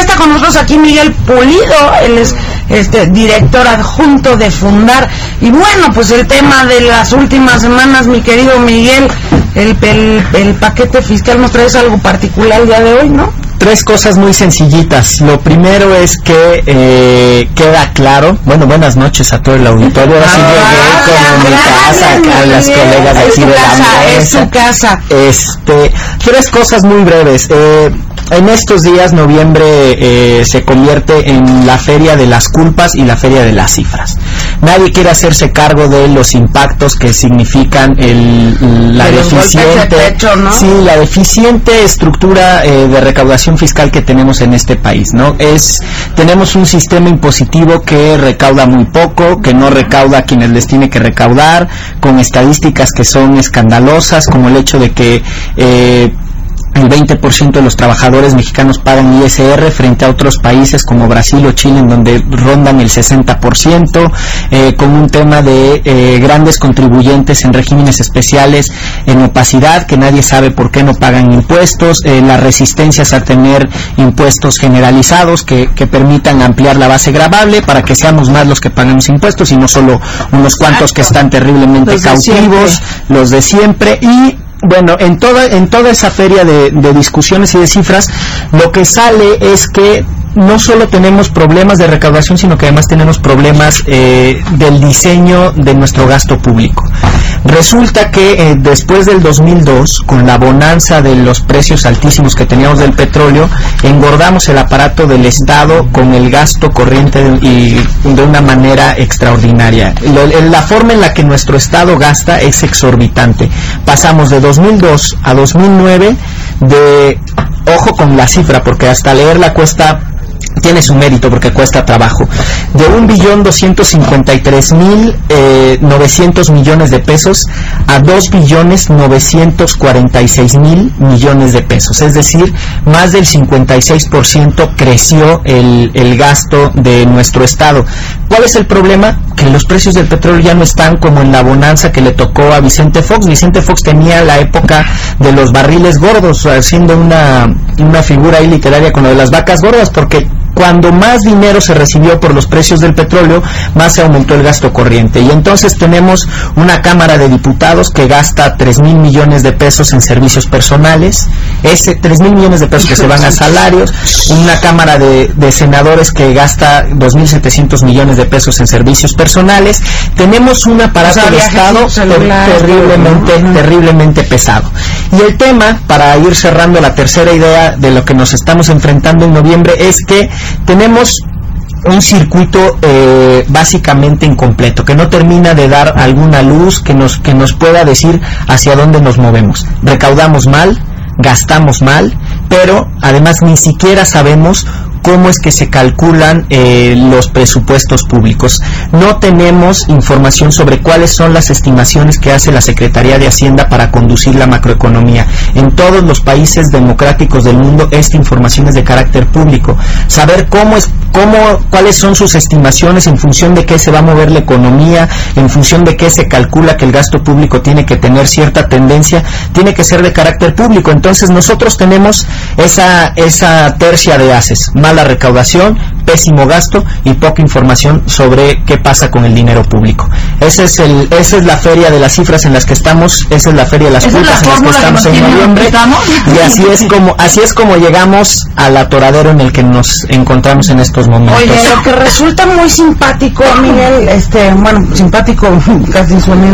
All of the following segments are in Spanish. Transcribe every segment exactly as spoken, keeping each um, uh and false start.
está con nosotros aquí Miguel Pulido, él es este director adjunto de Fundar. Y bueno, pues el tema de las últimas semanas, mi querido Miguel, el, el, el paquete fiscal, nos traes algo particular el día de hoy, ¿no? Tres cosas muy sencillitas. Lo primero es que eh, queda claro, bueno, buenas noches a todo el auditorio. Ahora sí llegué como mi casa, acá las colegas de aquí de la mesa. Es su casa. Este, tres cosas muy breves. Eh, en estos días, noviembre eh, se convierte en la feria de las culpas y la feria de las cifras. Nadie quiere hacerse cargo de los impactos que significan el, la de deficiente, de pecho, ¿no? sí, la deficiente estructura eh, de recaudación fiscal que tenemos en este país, ¿no? Es, tenemos un sistema impositivo que recauda muy poco, que no recauda a quienes les tiene que recaudar, con estadísticas que son escandalosas, como el hecho de que eh, el veinte por ciento de los trabajadores mexicanos pagan I S R frente a otros países como Brasil o Chile, en donde rondan el sesenta por ciento, eh, con un tema de eh, grandes contribuyentes en regímenes especiales, en opacidad, que nadie sabe por qué no pagan impuestos, eh, las resistencias a tener impuestos generalizados que, que permitan ampliar la base gravable para que seamos más los que pagamos impuestos y no solo unos cuantos que están terriblemente los cautivos, de los de siempre. Y bueno, en toda en toda esa feria de, de discusiones y de cifras, lo que sale es que no solo tenemos problemas de recaudación, sino que además tenemos problemas eh, del diseño de nuestro gasto público. Resulta que eh, después del dos mil dos, con la bonanza de los precios altísimos que teníamos del petróleo, engordamos el aparato del Estado con el gasto corriente de, y de una manera extraordinaria. Lo, la forma en la que nuestro Estado gasta es exorbitante. Pasamos de dos mil dos a dos mil nueve de, ojo con la cifra, porque hasta leerla cuesta, tiene su mérito porque cuesta trabajo, de un billón doscientos cincuenta y tres mil novecientos millones de pesos a dos billones novecientos cuarenta y seis mil millones de pesos, es decir, más del cincuenta y seis por ciento creció el, el gasto de nuestro Estado. ¿Cuál es el problema? Que los precios del petróleo ya no están como en la bonanza que le tocó a Vicente Fox. Vicente Fox tenía la época de los barriles gordos, haciendo una, una figura ahí literaria con lo de las vacas gordas, porque cuando más dinero se recibió por los precios del petróleo, más se aumentó el gasto corriente. Y entonces tenemos una Cámara de Diputados que gasta tres mil millones de pesos en servicios personales, ese tres mil millones de pesos que se van a salarios, una Cámara de, de Senadores que gasta dos mil setecientos millones de pesos en servicios personales. Tenemos un aparato o sea, de Estado celular, terriblemente, ¿no? terriblemente pesado. Y el tema, para ir cerrando la tercera idea de lo que nos estamos enfrentando en noviembre, es que tenemos un circuito eh, básicamente incompleto, que no termina de dar alguna luz que nos, que nos pueda decir hacia dónde nos movemos. Recaudamos mal, gastamos mal, pero además ni siquiera sabemos cómo es que se calculan eh, los presupuestos públicos. No tenemos información sobre cuáles son las estimaciones que hace la Secretaría de Hacienda para conducir la macroeconomía. En todos los países democráticos del mundo esta información es de carácter público. Saber cómo es, cómo, cuáles son sus estimaciones, en función de qué se va a mover la economía, en función de qué se calcula que el gasto público tiene que tener cierta tendencia, tiene que ser de carácter público. Entonces nosotros tenemos esa, esa tercia de haces: mala recaudación, pésimo gasto y poca información sobre qué pasa con el dinero público. Ese es el, esa es la feria de las cifras en las que estamos, esa es la feria de las culpas en las que estamos en noviembre, y así es como, así es como llegamos al atoradero en el que nos encontramos en estos momentos. Oye, lo que resulta muy simpático, Miguel, este, bueno, simpático, casi suena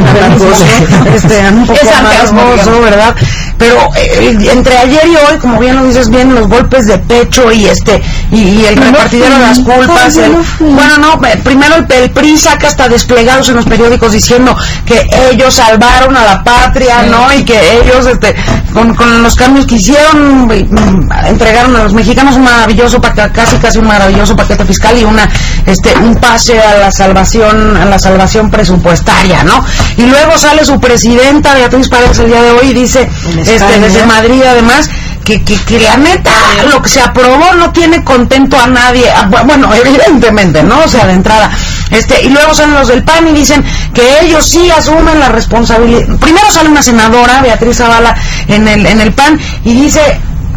este, un poco rasgoso, ¿verdad? Pero eh, entre ayer y hoy, como bien lo dices bien, los golpes de pecho y este y, y el repartidero de las culpas, el, bueno, no, primero el, el P R I saca hasta desplegados en los periódicos diciendo que ellos salvaron a la patria, ¿no? Y que ellos, este, con, con los cambios que hicieron, entregaron a los mexicanos un maravilloso paquete, casi casi un maravilloso paquete fiscal y una, este, un pase a la salvación, a la salvación presupuestaria, ¿no? Y luego sale su presidenta Beatriz Paredes el día de hoy y dice, este, desde Madrid además, Que, que, que la neta, lo que se aprobó no tiene contento a nadie, bueno, evidentemente, ¿no? O sea, de entrada, este, y luego salen los del P A N y dicen que ellos sí asumen la responsabilidad. Primero sale una senadora, Beatriz Zavala, en el, en el P A N, y dice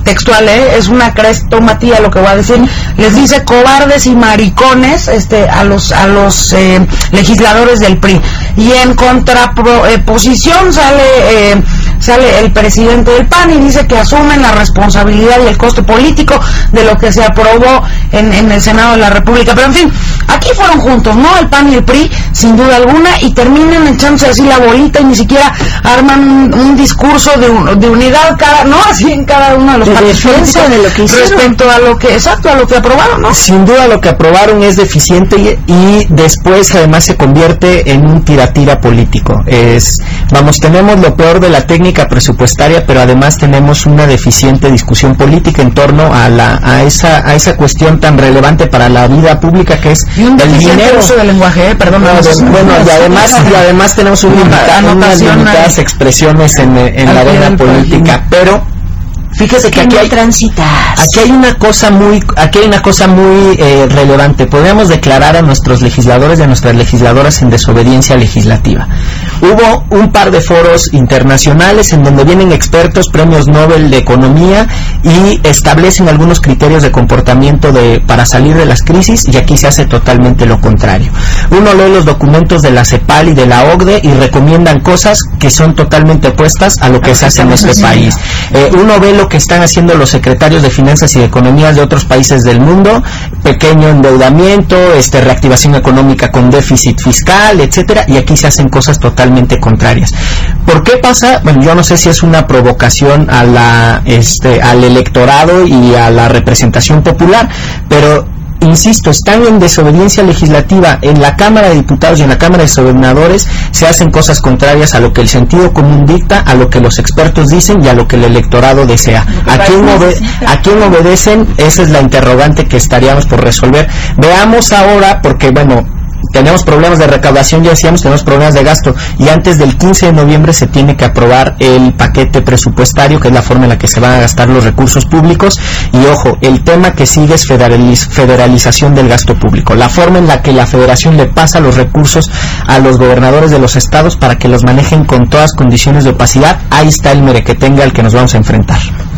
textual, ¿eh? Es una crestomatía lo que voy a decir, les dice cobardes y maricones este a los a los eh, legisladores del P R I, y en contraposición eh, sale eh, sale el presidente del P A N y dice que asumen la responsabilidad y el costo político de lo que se aprobó en, en el Senado de la República. Pero en fin, aquí fueron juntos, ¿no? El P A N y el P R I, sin duda alguna, y terminan echándose así la bolita y ni siquiera arman un, un discurso de, un, de unidad, cada, ¿no? Así en cada uno de los de defensa de lo que hicieron, respecto a lo que, exacto, a lo que aprobaron, ¿no? Sin duda lo que aprobaron es deficiente y, y después además se convierte en un tira-tira político. Es, vamos, tenemos lo peor de la técnica presupuestaria, pero además tenemos una deficiente discusión política en torno a la a esa a esa cuestión tan relevante para la vida pública que es y un el dinero. Uso del lenguaje, ¿eh? Perdón. No, de, bueno, y además y además tenemos un limita, unas limitadas expresiones en, en la arena política, pero fíjese que aquí hay, aquí hay una cosa muy, aquí hay una cosa muy eh, relevante. Podríamos declarar a nuestros legisladores y a nuestras legisladoras en desobediencia legislativa. Hubo un par de foros internacionales en donde vienen expertos, premios Nobel de Economía, y establecen algunos criterios de comportamiento de para salir de las crisis, y aquí se hace totalmente lo contrario. Uno lee los documentos de la CEPAL y de la O C D E y recomiendan cosas que son totalmente opuestas a lo que se hace en este país. Eh, uno ve lo que están haciendo los secretarios de Finanzas y de Economía de otros países del mundo, pequeño endeudamiento, este reactivación económica con déficit fiscal, etcétera, y aquí se hacen cosas totalmente contrarias. ¿Por qué pasa? Bueno, yo no sé si es una provocación a la este al electorado y a la representación popular, pero insisto, están en desobediencia legislativa. En la Cámara de Diputados y en la Cámara de Senadores se hacen cosas contrarias a lo que el sentido común dicta, a lo que los expertos dicen y a lo que el electorado desea. ¿A quién, obede ¿A quién obedecen? Esa es la interrogante que estaríamos por resolver. Veamos ahora, porque bueno, tenemos problemas de recaudación, ya decíamos, tenemos problemas de gasto, y antes del quince de noviembre se tiene que aprobar el paquete presupuestario, que es la forma en la que se van a gastar los recursos públicos. Y ojo, el tema que sigue es federaliz federalización del gasto público, la forma en la que la federación le pasa los recursos a los gobernadores de los estados para que los manejen con todas condiciones de opacidad. Ahí está el merequetengue al que nos vamos a enfrentar.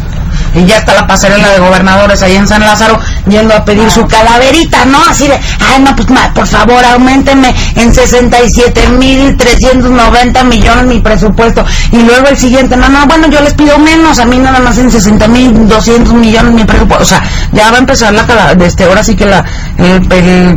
Y ya está la pasarela de gobernadores ahí en San Lázaro yendo a pedir su calaverita, ¿no? Así de, ay, no, pues por favor, aumentenme en sesenta y siete mil trescientos noventa millones mi presupuesto. Y luego el siguiente, no, no, bueno, yo les pido menos, a mí nada más en sesenta mil doscientos millones mi presupuesto. O sea, ya va a empezar la calaverita, este, ahora sí que la, el, el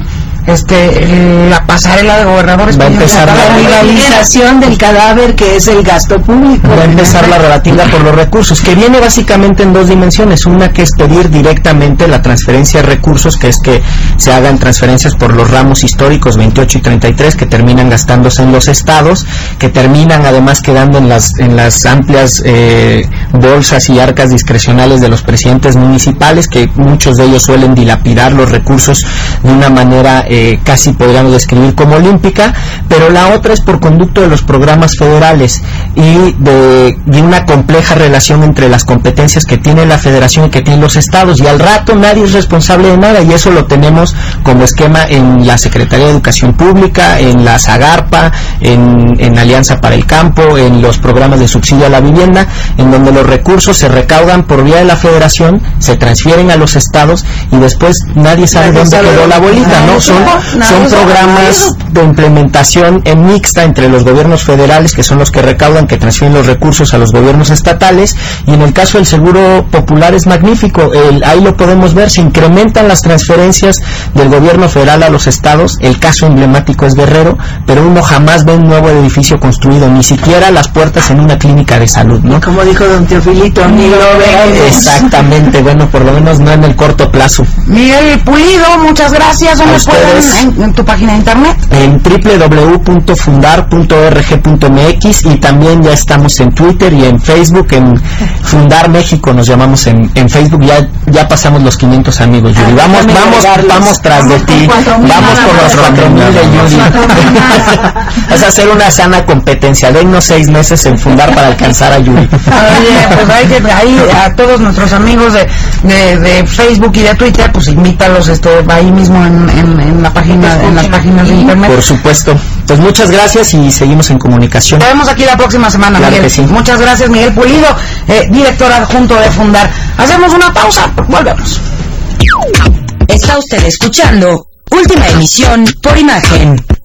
este la pasarela de gobernadores va a empezar la legalización del cadáver que es el gasto público. Va a empezar la rebatida por los recursos, que viene básicamente en dos dimensiones. Una que es pedir directamente la transferencia de recursos, que es que se hagan transferencias por los ramos históricos veintiocho y treinta y tres, que terminan gastándose en los estados, que terminan además quedando en las en las amplias eh, bolsas y arcas discrecionales de los presidentes municipales, que muchos de ellos suelen dilapidar los recursos de una manera eh, Eh, casi podríamos describir como olímpica. Pero la otra es por conducto de los programas federales y de, de una compleja relación entre las competencias que tiene la federación y que tienen los estados, y al rato nadie es responsable de nada, y eso lo tenemos como esquema en la Secretaría de Educación Pública, en la Zagarpa, en, en Alianza para el Campo, en los programas de subsidio a la vivienda, en donde los recursos se recaudan por vía de la federación, se transfieren a los estados y después nadie sabe nadie dónde sabe quedó la bolita, ¿no? Son Son programas de implementación en mixta entre los gobiernos federales, que son los que recaudan, que transfieren los recursos a los gobiernos estatales, y en el caso del Seguro Popular es magnífico. El, ahí lo podemos ver, se incrementan las transferencias del gobierno federal a los estados. El caso emblemático es Guerrero, pero uno jamás ve un nuevo edificio construido, ni siquiera las puertas en una clínica de salud, ¿no? Como dijo don Teofilito, ni lo ve. Exactamente, bueno, por lo menos no en el corto plazo. Miguel Pulido, muchas gracias. ¿Dónde pueden En, en tu página de internet? En doble u doble u doble u punto fundar punto org punto m x, y también ya estamos en Twitter y en Facebook, en Fundar México nos llamamos en, en Facebook. Ya ya pasamos los quinientos amigos, Yuri. Vamos, vamos, vamos tras de ti. Vamos por los cuatro mil de Yuri. Vas a hacer una sana competencia. Dennos seis meses en Fundar para alcanzar a Yuri. Oye, pues hay que, ahí a todos nuestros amigos de, de, de Facebook y de Twitter, pues invítalos este, ahí mismo en, en, en la página, en las páginas de internet. Por supuesto. Pues muchas gracias y seguimos en comunicación. Nos vemos aquí la próxima semana, claro Miguel. Que sí. Muchas gracias, Miguel Pulido, eh, director adjunto de Fundar. Hacemos una pausa, volvemos. Está usted escuchando Última Emisión por Imagen.